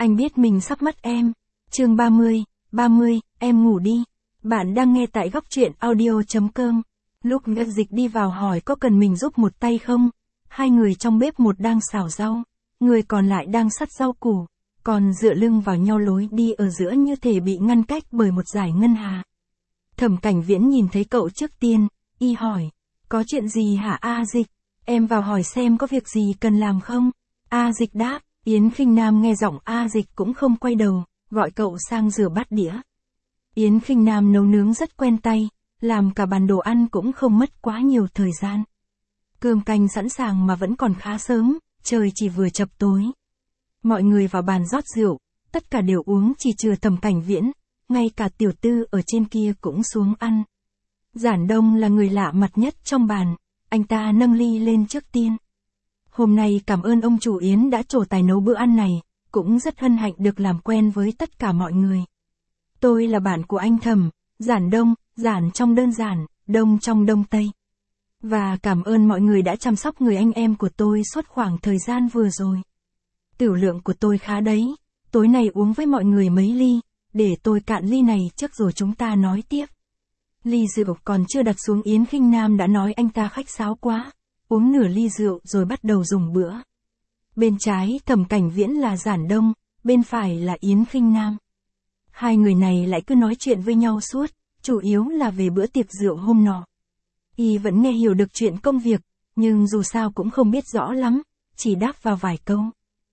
Anh biết mình sắp mất em. Chương 30, em ngủ đi. Bạn đang nghe tại góc truyện audio.com. Lúc Ngân Dịch đi vào hỏi có cần mình giúp một tay không? Hai người trong bếp, một đang xào rau, người còn lại đang sắt rau củ, còn dựa lưng vào nhau lối đi ở giữa như thể bị ngăn cách bởi một dải ngân hà. Thẩm Cảnh Viễn nhìn thấy cậu trước tiên, y hỏi, có chuyện gì hả A Dịch? Em vào hỏi xem có việc gì cần làm không? A Dịch đáp. Yến Khinh Nam nghe giọng A Dịch cũng không quay đầu, gọi cậu sang rửa bát đĩa. Yến Khinh Nam nấu nướng rất quen tay, làm cả bàn đồ ăn cũng không mất quá nhiều thời gian. Cơm canh sẵn sàng mà vẫn còn khá sớm, trời chỉ vừa chập tối. Mọi người vào bàn rót rượu, tất cả đều uống chỉ trừ Thẩm Cảnh Viễn, ngay cả Tiểu Tư ở trên kia cũng xuống ăn. Giản Đông là người lạ mặt nhất trong bàn, anh ta nâng ly lên trước tiên. Hôm nay cảm ơn ông chủ Yến đã trổ tài nấu bữa ăn này, cũng rất hân hạnh được làm quen với tất cả mọi người. Tôi là bạn của anh Thẩm, Giản Đông, giản trong đơn giản, đông trong đông tây. Và cảm ơn mọi người đã chăm sóc người anh em của tôi suốt khoảng thời gian vừa rồi. Tửu lượng của tôi khá đấy, tối nay uống với mọi người mấy ly, để tôi cạn ly này trước rồi chúng ta nói tiếp. Ly rượu còn chưa đặt xuống Yến Khinh Nam đã nói anh ta khách sáo quá. Uống nửa ly rượu rồi bắt đầu dùng bữa. Bên trái Thẩm Cảnh Viễn là Giản Đông, bên phải là Yến Khinh Nam. Hai người này lại cứ nói chuyện với nhau suốt, chủ yếu là về bữa tiệc rượu hôm nọ. Y vẫn nghe hiểu được chuyện công việc, nhưng dù sao cũng không biết rõ lắm, chỉ đáp vào vài câu.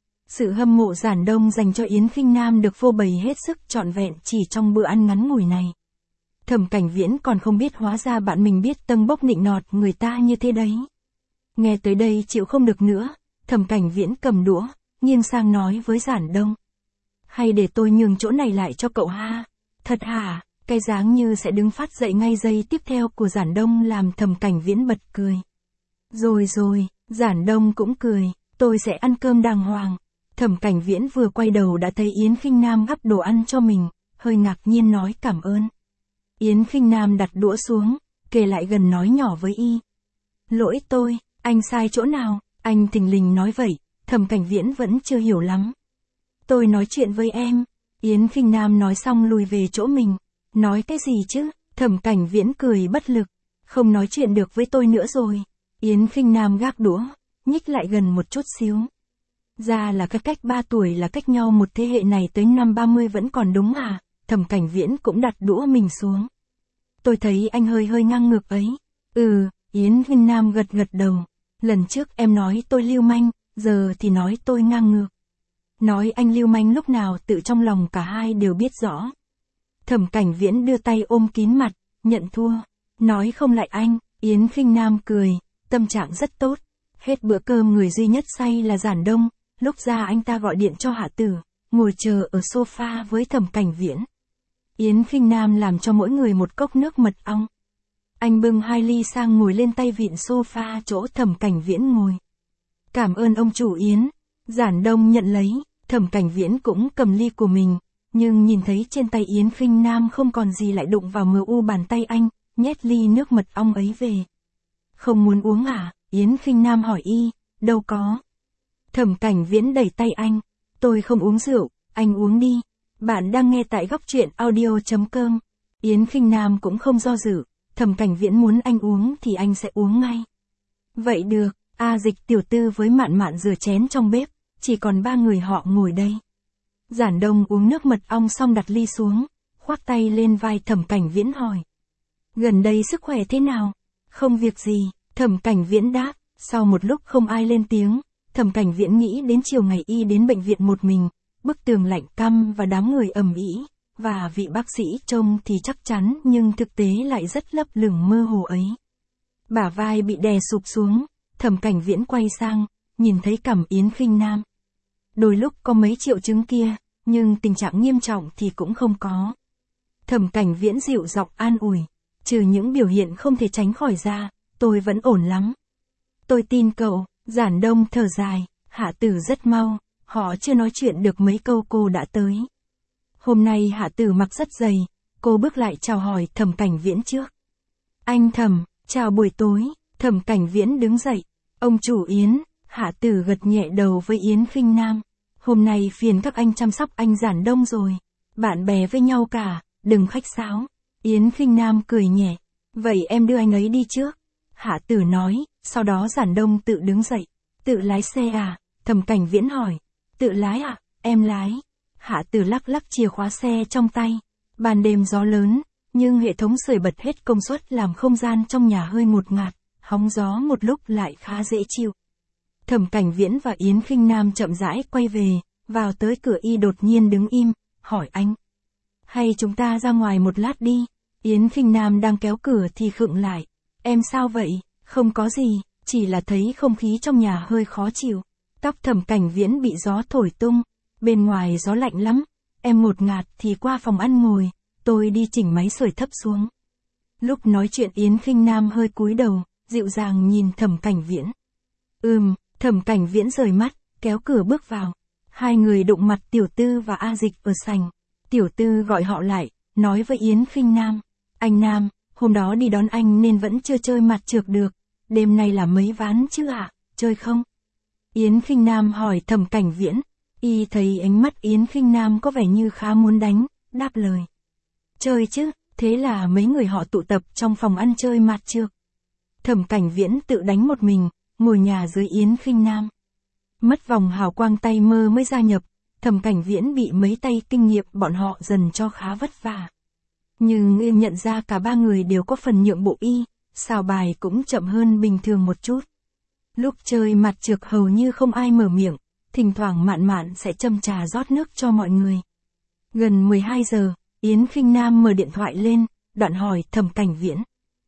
Sự hâm mộ Giản Đông dành cho Yến Khinh Nam được phô bày hết sức trọn vẹn chỉ trong bữa ăn ngắn ngủi này. Thẩm Cảnh Viễn còn không biết hóa ra bạn mình biết tâng bốc nịnh nọt người ta như thế đấy. Nghe tới đây chịu không được nữa, Thẩm Cảnh Viễn cầm đũa, nghiêng sang nói với Giản Đông. Hay để tôi nhường chỗ này lại cho cậu ha? Thật hả? Cái dáng như sẽ đứng phát dậy ngay giây tiếp theo của Giản Đông làm Thẩm Cảnh Viễn bật cười. Rồi, Giản Đông cũng cười, tôi sẽ ăn cơm đàng hoàng. Thẩm Cảnh Viễn vừa quay đầu đã thấy Yến Khinh Nam gắp đồ ăn cho mình, hơi ngạc nhiên nói cảm ơn. Yến Khinh Nam đặt đũa xuống, kề lại gần nói nhỏ với y. Lỗi tôi. Anh sai chỗ nào? Anh thình lình nói vậy, Thẩm Cảnh Viễn vẫn chưa hiểu lắm. Tôi nói chuyện với em. Yến Khinh Nam nói xong lùi về chỗ mình. Nói cái gì chứ? Thẩm Cảnh Viễn cười bất lực. Không nói chuyện được với tôi nữa rồi. Yến Khinh Nam gác đũa, nhích lại gần một chút xíu. Ra là cái cách 3 tuổi là cách nhau một thế hệ này tới năm 30 vẫn còn đúng à? Thẩm Cảnh Viễn cũng đặt đũa mình xuống. Tôi thấy anh hơi ngang ngược ấy. Yến Khinh Nam gật đầu. Lần trước em nói tôi lưu manh, giờ thì nói tôi ngang ngược. Nói anh lưu manh lúc nào tự trong lòng cả hai đều biết rõ. Thẩm Cảnh Viễn đưa tay ôm kín mặt, nhận thua. Nói không lại anh, Yến Khinh Nam cười, tâm trạng rất tốt. Hết bữa cơm người duy nhất say là Giản Đông, lúc ra anh ta gọi điện cho Hạ Tử, ngồi chờ ở sofa với Thẩm Cảnh Viễn. Yến Khinh Nam làm cho mỗi người một cốc nước mật ong. Anh bưng 2 ly sang ngồi lên tay vịn sofa chỗ Thẩm Cảnh Viễn ngồi. Cảm ơn ông chủ Yến. Giản Đông nhận lấy, Thẩm Cảnh Viễn cũng cầm ly của mình, nhưng nhìn thấy trên tay Yến Khinh Nam không còn gì lại đụng vào MU bàn tay anh, nhét ly nước mật ong ấy về. Không muốn uống à? Yến Khinh Nam hỏi y. Đâu có. Thẩm Cảnh Viễn đẩy tay anh. Tôi không uống rượu, anh uống đi. Bạn đang nghe tại góc truyện audio.com. Yến Khinh Nam cũng không do dự. Thẩm Cảnh Viễn muốn anh uống thì anh sẽ uống ngay. Vậy được, A Dịch, Tiểu Tư với Mạn rửa chén trong bếp, chỉ còn 3 người họ ngồi đây. Giản Đông uống nước mật ong xong đặt ly xuống, khoác tay lên vai Thẩm Cảnh Viễn hỏi. Gần đây sức khỏe thế nào? Không việc gì, Thẩm Cảnh Viễn đáp. Sau một lúc không ai lên tiếng, Thẩm Cảnh Viễn nghĩ đến chiều ngày y đến bệnh viện một mình, bức tường lạnh căm và đám người ầm ĩ. Và vị bác sĩ trông thì chắc chắn nhưng thực tế lại rất lấp lửng mơ hồ ấy. Bả vai bị đè sụp xuống, Thẩm Cảnh Viễn quay sang, nhìn thấy cằm Yến Khinh Nam. Đôi lúc có mấy triệu chứng kia, nhưng tình trạng nghiêm trọng thì cũng không có. Thẩm Cảnh Viễn dịu giọng an ủi, trừ những biểu hiện không thể tránh khỏi ra, tôi vẫn ổn lắm. Tôi tin cậu. Giản Đông thở dài, Hạ Tử rất mau, họ chưa nói chuyện được mấy câu cô đã tới. Hôm nay Hạ Tử mặc rất dày, cô bước lại chào hỏi Thẩm Cảnh Viễn trước. Anh Thẩm, chào buổi tối. Thẩm Cảnh Viễn đứng dậy. Ông chủ Yến. Hạ Tử gật nhẹ đầu với Yến Khinh Nam. Hôm nay phiền các anh chăm sóc anh Giản Đông rồi. Bạn bè với nhau cả, đừng khách sáo. Yến Khinh Nam cười nhẹ. Vậy em đưa anh ấy đi trước. Hạ Tử nói, sau đó Giản Đông tự đứng dậy. Tự lái xe à? Thẩm Cảnh Viễn hỏi. Tự lái à? Em lái. Hạ Tử lắc lắc chìa khóa xe trong tay. Ban đêm gió lớn, nhưng hệ thống sưởi bật hết công suất làm không gian trong nhà hơi ngột ngạt, hóng gió một lúc lại khá dễ chịu. Thẩm Cảnh Viễn và Yến Khinh Nam chậm rãi quay về, vào tới cửa y đột nhiên đứng im, hỏi anh. Hay chúng ta ra ngoài một lát đi? Yến Khinh Nam đang kéo cửa thì khựng lại. Em sao vậy? Không có gì, chỉ là thấy không khí trong nhà hơi khó chịu. Tóc Thẩm Cảnh Viễn bị gió thổi tung, bên ngoài gió lạnh lắm. Em ngột ngạt thì qua phòng ăn ngồi, tôi đi chỉnh máy sưởi thấp xuống. Lúc nói chuyện Yến Khinh Nam hơi cúi đầu, dịu dàng nhìn Thẩm Cảnh Viễn. Thẩm Cảnh Viễn rời mắt, kéo cửa bước vào. Hai người đụng mặt Tiểu Tư và A Dịch ở sảnh. Tiểu Tư gọi họ lại, nói với Yến Khinh Nam. Anh Nam, hôm đó đi đón anh nên vẫn chưa chơi mặt trược được. Đêm nay là mấy ván chứ ạ, chơi không? Yến Khinh Nam hỏi Thẩm Cảnh Viễn. Y thấy ánh mắt Yến Khinh Nam có vẻ như khá muốn đánh, đáp lời. Chơi chứ, thế là mấy người họ tụ tập trong phòng ăn chơi mặt trược. Thẩm Cảnh Viễn tự đánh một mình, ngồi nhà dưới Yến Khinh Nam. Mất vòng hào quang tay mơ mới gia nhập, Thẩm Cảnh Viễn bị mấy tay kinh nghiệm bọn họ dần cho khá vất vả. Nhưng y nhận ra cả ba người đều có phần nhượng bộ y, xào bài cũng chậm hơn bình thường một chút. Lúc chơi mặt trược hầu như không ai mở miệng, thỉnh thoảng Mạn Mạn sẽ châm trà rót nước cho mọi người. Gần 12 giờ, Yến Khinh Nam mở điện thoại lên, đoạn hỏi Thẩm Cảnh Viễn.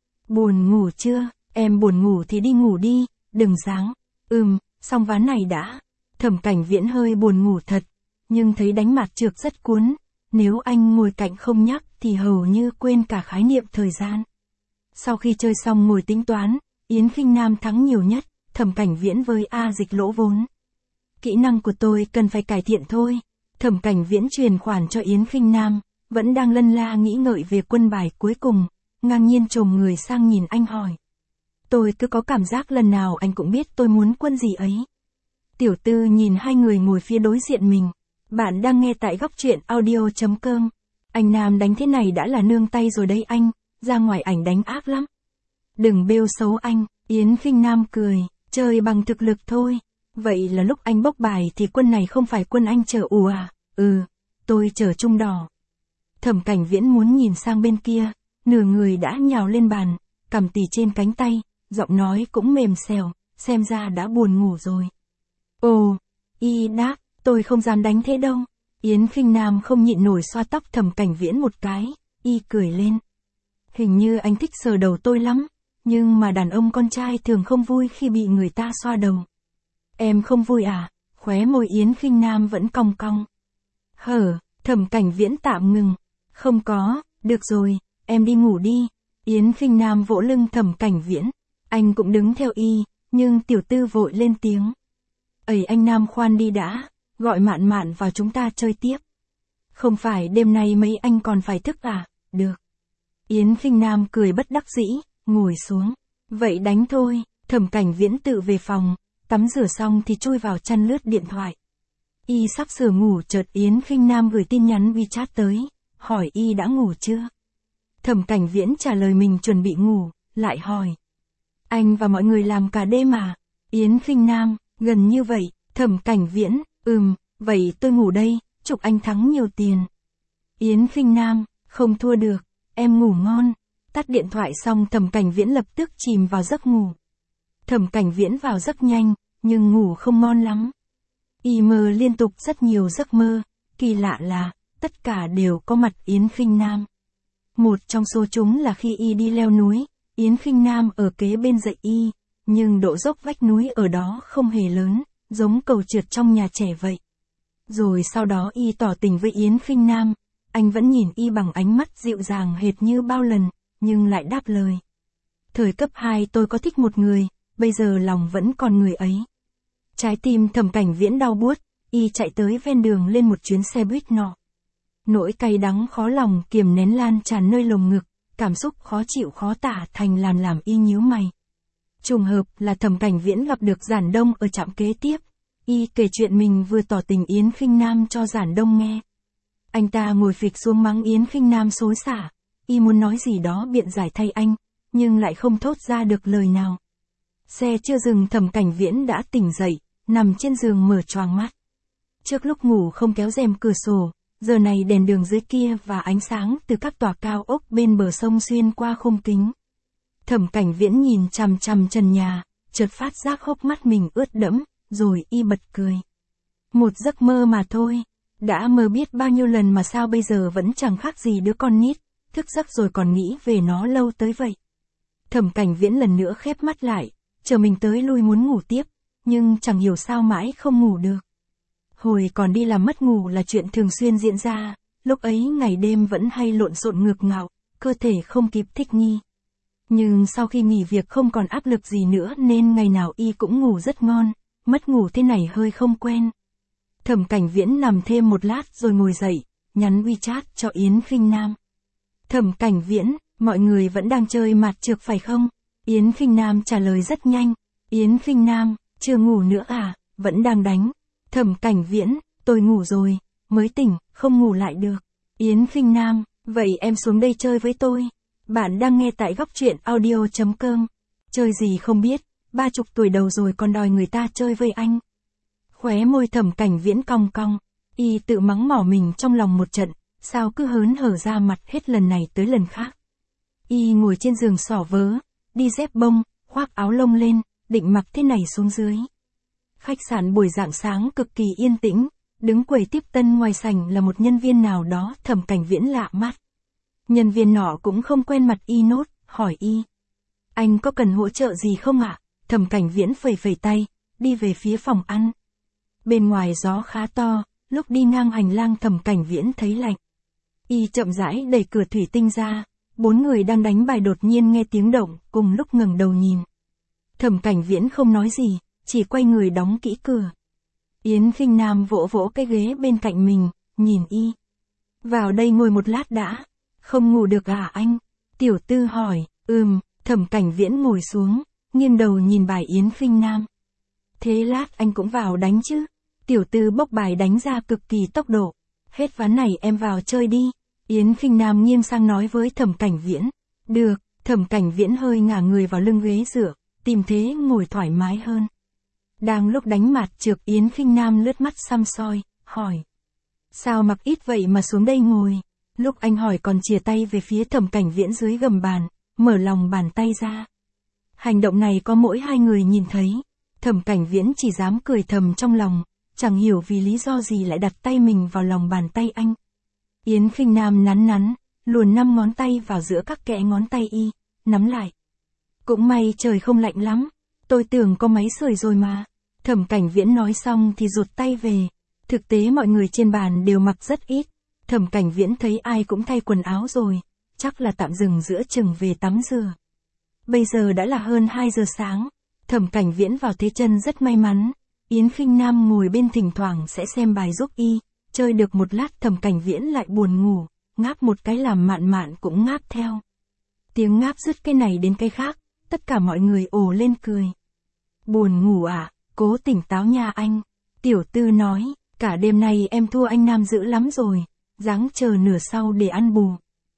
Buồn ngủ chưa? Em buồn ngủ thì đi ngủ đi, đừng sáng. Xong ván này đã. Thẩm Cảnh Viễn hơi buồn ngủ thật, nhưng thấy đánh mặt trược rất cuốn. Nếu anh ngồi cạnh không nhắc thì hầu như quên cả khái niệm thời gian. Sau khi chơi xong ngồi tính toán, Yến Khinh Nam thắng nhiều nhất, Thẩm Cảnh Viễn với A Dịch lỗ vốn. Kỹ năng của tôi cần phải cải thiện thôi. Thẩm Cảnh Viễn truyền khoản cho Yến Khinh Nam, vẫn đang lân la nghĩ ngợi về quân bài cuối cùng, ngang nhiên chồm người sang nhìn anh hỏi. Tôi cứ có cảm giác lần nào anh cũng biết tôi muốn quân gì ấy. Tiểu Tư nhìn hai người ngồi phía đối diện mình. Bạn đang nghe tại góc truyện audio.com. Anh Nam đánh thế này đã là nương tay rồi đấy anh, ra ngoài ảnh đánh ác lắm. Đừng bêu xấu anh, Yến Khinh Nam cười, chơi bằng thực lực thôi. Vậy là lúc anh bốc bài thì quân này không phải quân anh chở ù à? Tôi chở trung đỏ. Thẩm Cảnh Viễn muốn nhìn sang bên kia, nửa người đã nhào lên bàn, cầm tì trên cánh tay, giọng nói cũng mềm xèo, xem ra đã buồn ngủ rồi. Ồ, y đáp, tôi không dám đánh thế đâu. Yến Khinh Nam không nhịn nổi xoa tóc Thẩm Cảnh Viễn một cái, y cười lên. Hình như anh thích sờ đầu tôi lắm, nhưng mà đàn ông con trai thường không vui khi bị người ta xoa đầu. Em không vui à? Khóe môi Yến Khinh Nam vẫn cong cong. Thẩm Cảnh Viễn tạm ngừng. Không có, được rồi, em đi ngủ đi. Yến Khinh Nam vỗ lưng Thẩm Cảnh Viễn. Anh cũng đứng theo y, nhưng Tiểu Tư vội lên tiếng. Anh Nam khoan đi đã, gọi Mạn Mạn vào chúng ta chơi tiếp. Không phải đêm nay mấy anh còn phải thức à? Được. Yến Khinh Nam cười bất đắc dĩ, ngồi xuống. Vậy đánh thôi. Thẩm Cảnh Viễn tự về phòng, tắm rửa xong thì chui vào chăn lướt điện thoại. Y sắp sửa ngủ chợt Yến Khinh Nam gửi tin nhắn WeChat tới, hỏi y đã ngủ chưa? Thẩm Cảnh Viễn trả lời mình chuẩn bị ngủ, lại hỏi. Anh và mọi người làm cả đêm à? Yến Khinh Nam, gần như vậy. Thẩm Cảnh Viễn, vậy tôi ngủ đây, chúc anh thắng nhiều tiền. Yến Khinh Nam, không thua được, em ngủ ngon. Tắt điện thoại xong Thẩm Cảnh Viễn lập tức chìm vào giấc ngủ. Thẩm Cảnh Viễn vào giấc nhanh, nhưng ngủ không ngon lắm. Y mơ liên tục rất nhiều giấc mơ, kỳ lạ là, tất cả đều có mặt Yến Khinh Nam. Một trong số chúng là khi y đi leo núi, Yến Khinh Nam ở kế bên dậy y, nhưng độ dốc vách núi ở đó không hề lớn, giống cầu trượt trong nhà trẻ vậy. Rồi sau đó y tỏ tình với Yến Khinh Nam, anh vẫn nhìn y bằng ánh mắt dịu dàng hệt như bao lần, nhưng lại đáp lời. Thời cấp 2 tôi có thích một người, bây giờ lòng vẫn còn người ấy. Trái tim Thẩm Cảnh Viễn đau buốt, y chạy tới ven đường lên một chuyến xe buýt nọ. Nỗi cay đắng khó lòng kiềm nén lan tràn nơi lồng ngực, cảm xúc khó chịu khó tả thành làm y nhíu mày. Trùng hợp là Thẩm Cảnh Viễn gặp được Giản Đông ở trạm kế tiếp. Y kể chuyện mình vừa tỏ tình Yến Khinh Nam cho Giản Đông nghe. Anh ta ngồi phịch xuống mắng Yến Khinh Nam xối xả. Y muốn nói gì đó biện giải thay anh, nhưng lại không thốt ra được lời nào. Xe chưa dừng Thẩm Cảnh Viễn đã tỉnh dậy, nằm trên giường mở choàng mắt. Trước lúc ngủ không kéo rèm cửa sổ, giờ này đèn đường dưới kia và ánh sáng từ các tòa cao ốc bên bờ sông xuyên qua khung kính. Thẩm Cảnh Viễn nhìn chằm chằm trần nhà, chợt phát giác hốc mắt mình ướt đẫm, rồi y bật cười. Một giấc mơ mà thôi, đã mơ biết bao nhiêu lần mà sao bây giờ vẫn chẳng khác gì đứa con nít, thức giấc rồi còn nghĩ về nó lâu tới vậy. Thẩm Cảnh Viễn lần nữa khép mắt lại, chờ mình tới lui muốn ngủ tiếp, nhưng chẳng hiểu sao mãi không ngủ được. Hồi còn đi làm mất ngủ là chuyện thường xuyên diễn ra, lúc ấy ngày đêm vẫn hay lộn xộn ngược ngạo, cơ thể không kịp thích nghi. Nhưng sau khi nghỉ việc không còn áp lực gì nữa nên ngày nào y cũng ngủ rất ngon, mất ngủ thế này hơi không quen. Thẩm Cảnh Viễn nằm thêm một lát rồi ngồi dậy, nhắn WeChat cho Yến Khinh Nam. Thẩm Cảnh Viễn, mọi người vẫn đang chơi mạt trược phải không? Yến Khinh Nam trả lời rất nhanh. Yến Khinh Nam, chưa ngủ nữa à, vẫn đang đánh. Thẩm Cảnh Viễn, tôi ngủ rồi, mới tỉnh, không ngủ lại được. Yến Khinh Nam, vậy em xuống đây chơi với tôi. Bạn đang nghe tại góc truyện audio.com. Chơi gì không biết, 30 tuổi đầu rồi còn đòi người ta chơi với anh. Khóe môi Thẩm Cảnh Viễn cong cong, y tự mắng mỏ mình trong lòng một trận, sao cứ hớn hở ra mặt hết lần này tới lần khác. Y ngồi trên giường xỏ vớ, đi dép bông, khoác áo lông lên, định mặc thế này xuống dưới. Khách sạn buổi rạng sáng cực kỳ yên tĩnh, đứng quầy tiếp tân ngoài sảnh là một nhân viên nào đó Thẩm Cảnh Viễn lạ mắt. Nhân viên nọ cũng không quen mặt y nốt, hỏi y. Anh có cần hỗ trợ gì không ạ? Thẩm Cảnh Viễn phẩy phẩy tay, đi về phía phòng ăn. Bên ngoài gió khá to, lúc đi ngang hành lang Thẩm Cảnh Viễn thấy lạnh. Y chậm rãi đẩy cửa thủy tinh ra, 4 người đang đánh bài đột nhiên nghe tiếng động, cùng lúc ngẩng đầu nhìn. Thẩm Cảnh Viễn không nói gì, chỉ quay người đóng kỹ cửa. Yến Khinh Nam vỗ vỗ cái ghế bên cạnh mình, nhìn y. Vào đây ngồi một lát đã. Không ngủ được à anh? Tiểu Tư hỏi. Thẩm Cảnh Viễn ngồi xuống, nghiêng đầu nhìn bài Yến Khinh Nam. Thế lát anh cũng vào đánh chứ? Tiểu Tư bốc bài đánh ra cực kỳ tốc độ. Hết ván này em vào chơi đi. Yến Khinh Nam nghiêng sang nói với Thẩm Cảnh Viễn. Được. Thẩm Cảnh Viễn hơi ngả người vào lưng ghế dựa, tìm thế ngồi thoải mái hơn. Đang lúc đánh mạt trược Yến Khinh Nam lướt mắt xăm soi, hỏi. Sao mặc ít vậy mà xuống đây ngồi? Lúc anh hỏi còn chìa tay về phía Thẩm Cảnh Viễn dưới gầm bàn, mở lòng bàn tay ra. Hành động này có mỗi 2 người nhìn thấy. Thẩm Cảnh Viễn chỉ dám cười thầm trong lòng, chẳng hiểu vì lý do gì lại đặt tay mình vào lòng bàn tay anh. Yến Khinh Nam nắn nắn, luồn 5 ngón tay vào giữa các kẽ ngón tay y, nắm lại. Cũng may trời không lạnh lắm, tôi tưởng có máy sưởi rồi mà. Thẩm Cảnh Viễn nói xong thì rụt tay về. Thực tế mọi người trên bàn đều mặc rất ít. Thẩm Cảnh Viễn thấy ai cũng thay quần áo rồi, chắc là tạm dừng giữa chừng về tắm rửa. Bây giờ đã là hơn 2 giờ sáng, Thẩm Cảnh Viễn vào thế chân rất may mắn. Yến Khinh Nam ngồi bên thỉnh thoảng sẽ xem bài giúp y, chơi được một lát Thẩm Cảnh Viễn lại buồn ngủ, ngáp một cái làm mạn mạn cũng ngáp theo. Tiếng ngáp dứt cái này đến cái khác, tất cả mọi người ồ lên cười. Buồn ngủ à, cố tỉnh táo nha anh. Tiểu Tư nói, cả đêm nay em thua anh Nam dữ lắm rồi, ráng chờ nửa sau để ăn bù.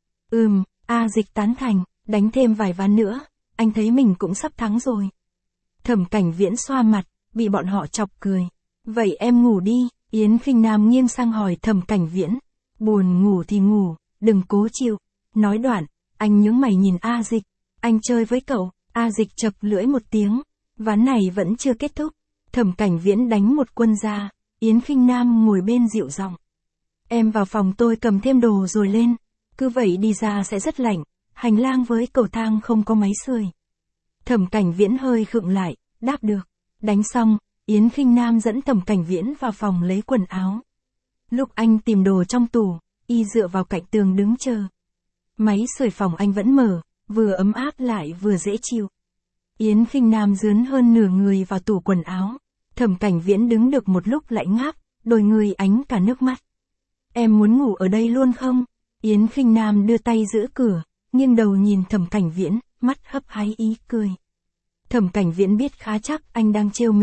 A Dịch tán thành, đánh thêm vài ván nữa, anh thấy mình cũng sắp thắng rồi. Thẩm Cảnh Viễn xoa mặt, bị bọn họ chọc cười. Vậy em ngủ đi. Yến Khinh Nam nghiêng sang hỏi Thẩm Cảnh Viễn. Buồn ngủ thì ngủ, đừng cố chịu. Nói đoạn, anh nhướng mày nhìn A Dịch. Anh chơi với cậu. A Dịch chập lưỡi một tiếng. Ván này vẫn chưa kết thúc. Thẩm Cảnh Viễn đánh một quân ra. Yến Khinh Nam ngồi bên dịu giọng. Em vào phòng tôi cầm thêm đồ rồi lên. Cứ vậy đi ra sẽ rất lạnh. Hành lang với cầu thang không có máy sưởi. Thẩm Cảnh Viễn hơi khựng lại, đáp được. Đánh xong, Yến Khinh Nam dẫn Thẩm Cảnh Viễn vào phòng lấy quần áo. Lúc anh tìm đồ trong tủ, y dựa vào cạnh tường đứng chờ. Máy sưởi phòng anh vẫn mở, vừa ấm áp lại vừa dễ chịu. Yến Khinh Nam dướn hơn nửa người vào tủ quần áo. Thẩm Cảnh Viễn đứng được một lúc lại ngáp, đôi người ánh cả nước mắt. Em muốn ngủ ở đây luôn không? Yến Khinh Nam đưa tay giữ cửa, nghiêng đầu nhìn Thẩm Cảnh Viễn, mắt hấp háy ý cười. Thẩm Cảnh Viễn biết khá chắc anh đang trêu mình,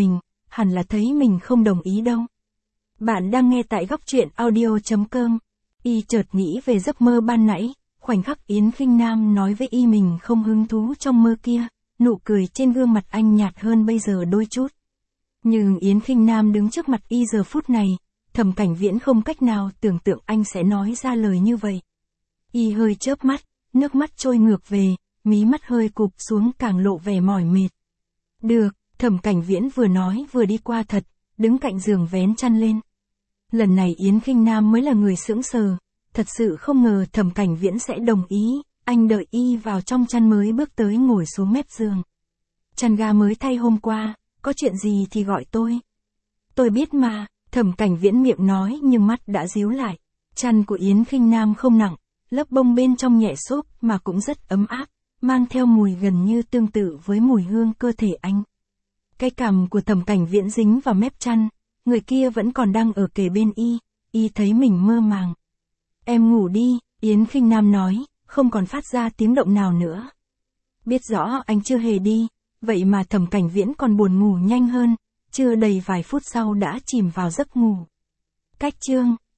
hẳn là thấy mình không đồng ý đâu. Bạn đang nghe tại góc truyện audio.com. Y chợt nghĩ về giấc mơ ban nãy, khoảnh khắc Yến Khinh Nam nói với Y mình không hứng thú trong mơ kia, nụ cười trên gương mặt anh nhạt hơn bây giờ đôi chút. Nhưng Yến Khinh Nam đứng trước mặt Y giờ phút này, Thẩm Cảnh Viễn không cách nào tưởng tượng anh sẽ nói ra lời như vậy. Y hơi chớp mắt, nước mắt trôi ngược về, mí mắt hơi cụp xuống càng lộ vẻ mỏi mệt. Được, Thẩm Cảnh Viễn vừa nói vừa đi qua thật, đứng cạnh giường vén chăn lên. Lần này Yến Khinh Nam mới là người sững sờ, thật sự không ngờ Thẩm Cảnh Viễn sẽ đồng ý, anh đợi Y vào trong chăn mới bước tới ngồi xuống mép giường. Chăn ga mới thay hôm qua, có chuyện gì thì gọi tôi. Tôi biết mà, Thẩm Cảnh Viễn miệng nói nhưng mắt đã díu lại. Chăn của Yến Khinh Nam không nặng, lớp bông bên trong nhẹ xốp mà cũng rất ấm áp, mang theo mùi gần như tương tự với mùi hương cơ thể anh. Cái cằm của Thẩm Cảnh Viễn dính vào mép chăn, người kia vẫn còn đang ở kề bên Y thấy mình mơ màng. Em ngủ đi, Yến Khinh Nam nói, không còn phát ra tiếng động nào nữa. Biết rõ anh chưa hề đi, vậy mà Thẩm Cảnh Viễn còn buồn ngủ nhanh hơn, chưa đầy vài phút sau đã chìm vào giấc ngủ. Cách chương